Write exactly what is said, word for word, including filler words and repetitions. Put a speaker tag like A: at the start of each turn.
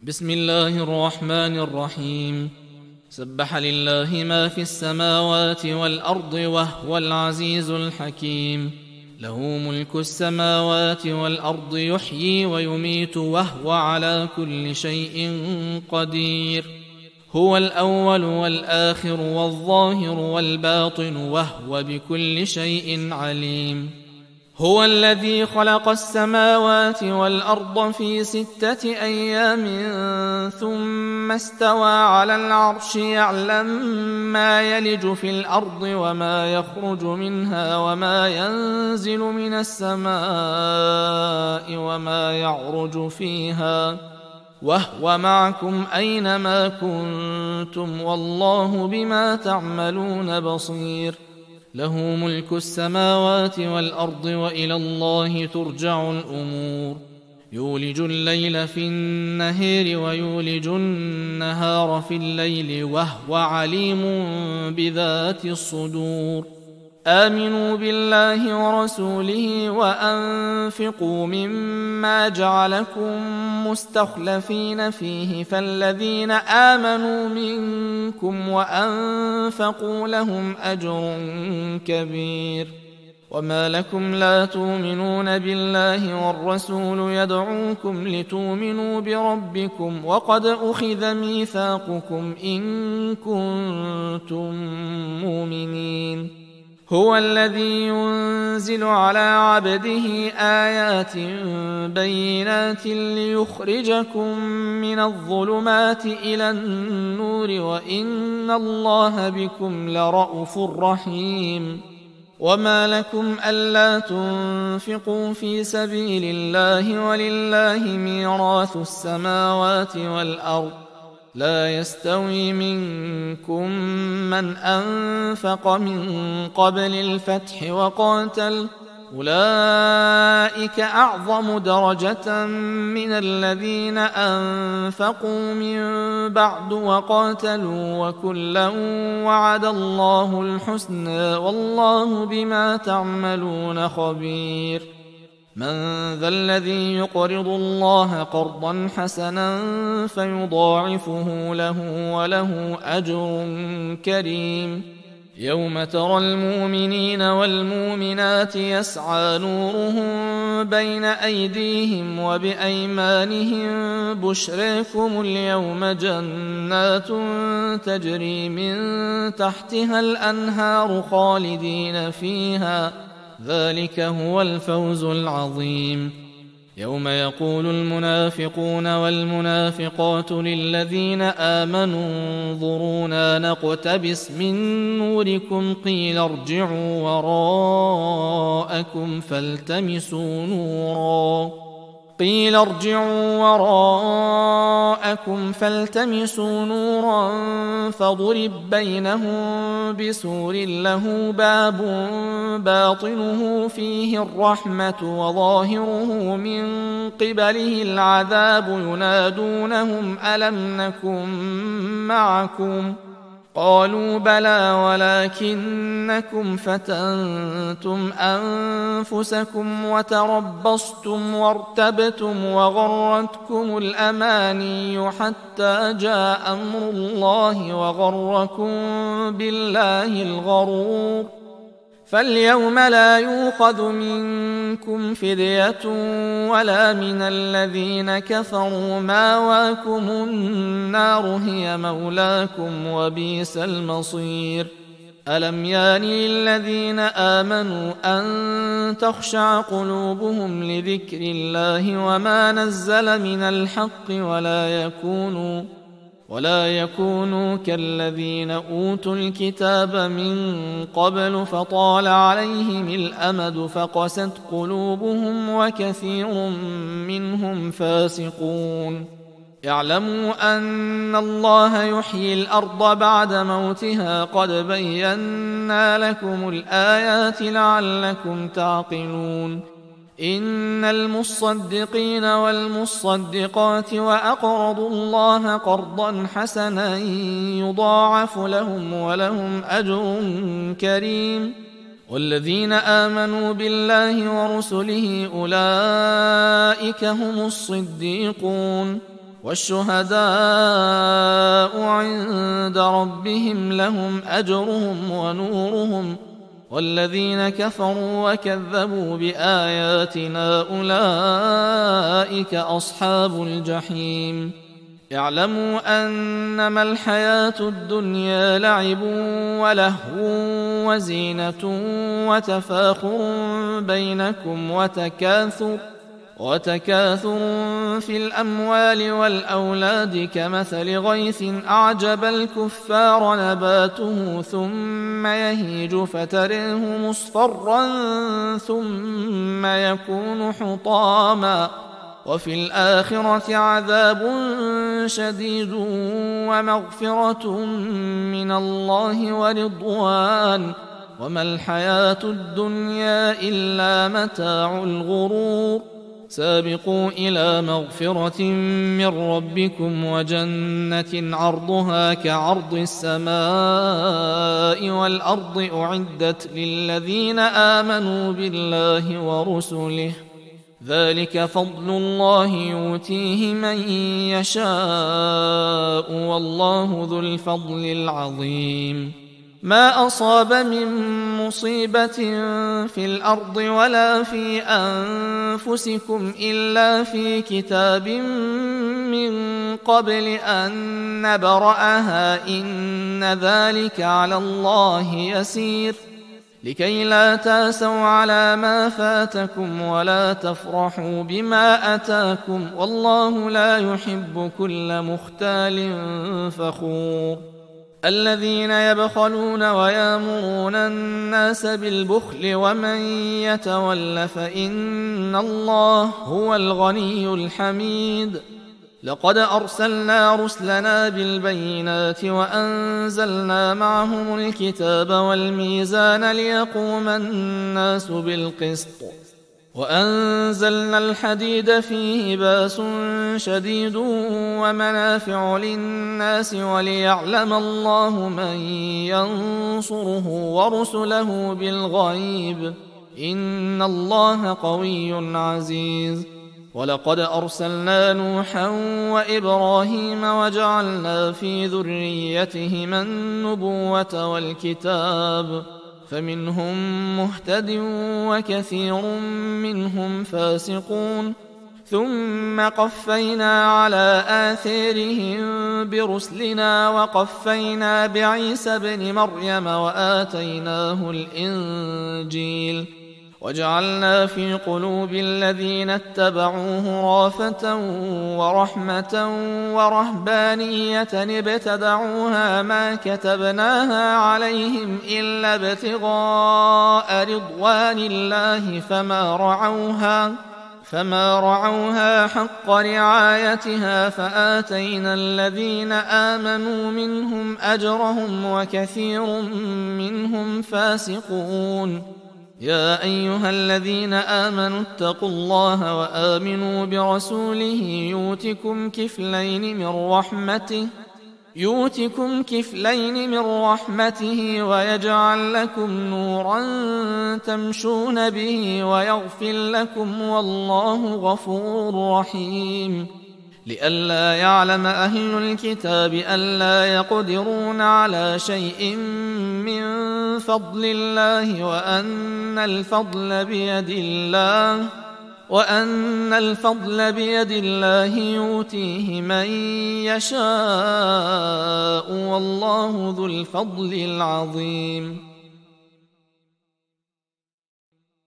A: بسم الله الرحمن الرحيم. سبح لله ما في السماوات والأرض وهو العزيز الحكيم. له ملك السماوات والأرض يحيي ويميت وهو على كل شيء قدير. هو الأول والآخر والظاهر والباطن وهو بكل شيء عليم. هو الذي خلق السماوات والأرض في ستة أيام ثم استوى على العرش يعلم ما يلج في الأرض وما يخرج منها وما ينزل من السماء وما يعرج فيها وهو معكم أينما كنتم والله بما تعملون بصير. له ملك السماوات والأرض وإلى الله ترجع الأمور. يولج الليل في النهار ويولج النهار في الليل وهو عليم بذات الصدور. آمنوا بالله ورسوله وأنفقوا مما جعلكم مستخلفين فيه فالذين آمنوا منكم وأنفقوا لهم أجر كبير. وما لكم لا تؤمنون بالله والرسول يدعوكم لتؤمنوا بربكم وقد أخذ ميثاقكم إن كنتم مؤمنين. هو الذي ينزل على عبده آيات بينات ليخرجكم من الظلمات إلى النور وإن الله بكم لرءوف رحيم. وما لكم ألا تنفقوا في سبيل الله ولله ميراث السماوات والأرض. لا يستوي منكم من أنفق من قبل الفتح وقاتل أولئك أعظم درجة من الذين أنفقوا من بعد وقاتلوا وكلا وعد الله الحسنى والله بما تعملون خبير. من ذا الذي يقرض الله قرضا حسنا فيضاعفه له وله أجر كريم. يوم ترى المؤمنين والمؤمنات يسعى نورهم بين أيديهم وبأيمانهم بشريكم اليوم جنات تجري من تحتها الأنهار خالدين فيها ذلك هو الفوز العظيم. يوم يقول المنافقون والمنافقات للذين آمنوا انظرونا نقتبس من نوركم قيل ارجعوا وراءكم فالتمسوا نورا قيل ارجعوا وراءكم فالتمسوا نورا فضرب بينهم بسور له باب باطنه فيه الرحمة وظاهره من قبله العذاب ينادونهم ألم نكن معكم قالوا بلى ولكنكم فتنتم أنفسكم وتربصتم وارتبتم وغرتكم الأماني حتى جاء أمر الله وغركم بالله الغرور. فاليوم لا يؤخذ منكم فدية ولا من الذين كفروا ماواكم النار هي مولاكم وبئس المصير. ألم يان للذين آمنوا أن تخشع قلوبهم لذكر الله وما نزل من الحق ولا يكونوا ولا يكونوا كالذين أوتوا الكتاب من قبل فطال عليهم الأمد فقست قلوبهم وكثير منهم فاسقون. اعلموا أن الله يحيي الأرض بعد موتها قد بينا لكم الآيات لعلكم تعقلون. إن المصدقين والمصدقات وأقرضوا الله قرضا حسنا يضاعف لهم ولهم أجر كريم. والذين آمنوا بالله ورسله أولئك هم الصديقون والشهداء عند ربهم لهم أجرهم ونورهم والذين كفروا وكذبوا بآياتنا أولئك أصحاب الجحيم اعلموا أنما الحياة الدنيا لعب ولهو وزينة وتفاخر بينكم وتكاثر وتكاثر في الأموال والأولاد كمثل غيث أعجب الكفار نباته ثم يهيج فتره مصفرا ثم يكون حطاما وفي الآخرة عذاب شديد ومغفرة من الله ورضوان وما الحياة الدنيا إلا متاع الغرور سابقوا إلى مغفرة من ربكم وجنة عرضها كعرض السماء والأرض أعدت للذين آمنوا بالله ورسله ذلك فضل الله يؤتيه من يشاء والله ذو الفضل العظيم ما أصاب من مصيبة في الأرض ولا في أنفسكم إلا في كتاب من قبل أن نبرأها إن ذلك على الله يسير لكي لا تاسوا على ما فاتكم ولا تفرحوا بما أتاكم والله لا يحب كل مختال فخور الذين يبخلون ويامرون الناس بالبخل ومن يتول فإن الله هو الغني الحميد لقد أرسلنا رسلنا بالبينات وأنزلنا معهم الكتاب والميزان ليقوم الناس بالقسط وأنزلنا الحديد فيه باس شديد ومنافع للناس وليعلم الله من ينصره ورسله بالغيب إن الله قوي عزيز ولقد أرسلنا نوحا وإبراهيم وجعلنا في ذريتهما النبوة والكتاب فمنهم مهتد وكثير منهم فاسقون ثم قفينا على آثارهم برسلنا وقفينا بعيسى ابن مريم وآتيناه الإنجيل وجعلنا في قلوب الذين اتبعوه رافة ورحمة ورهبانية ابتدعوها ما كتبناها عليهم إلا ابتغاء رضوان الله فما رعوها فما رعوها حق رعايتها فآتينا الذين آمنوا منهم أجرهم وكثير منهم فاسقون يا أيها الذين آمنوا اتقوا الله وآمنوا برسوله يؤتكم كفلين من رحمته يؤتكم كفلين من رحمته ويجعل لكم نورا تمشون به ويغفر لكم والله غفور رحيم لئلا يعلم أهل الكتاب ألا يقدرون على شيء من فضل الله وأن الفضل بيد الله وأن الفضل بيد الله يؤتيه من يشاء والله ذو الفضل العظيم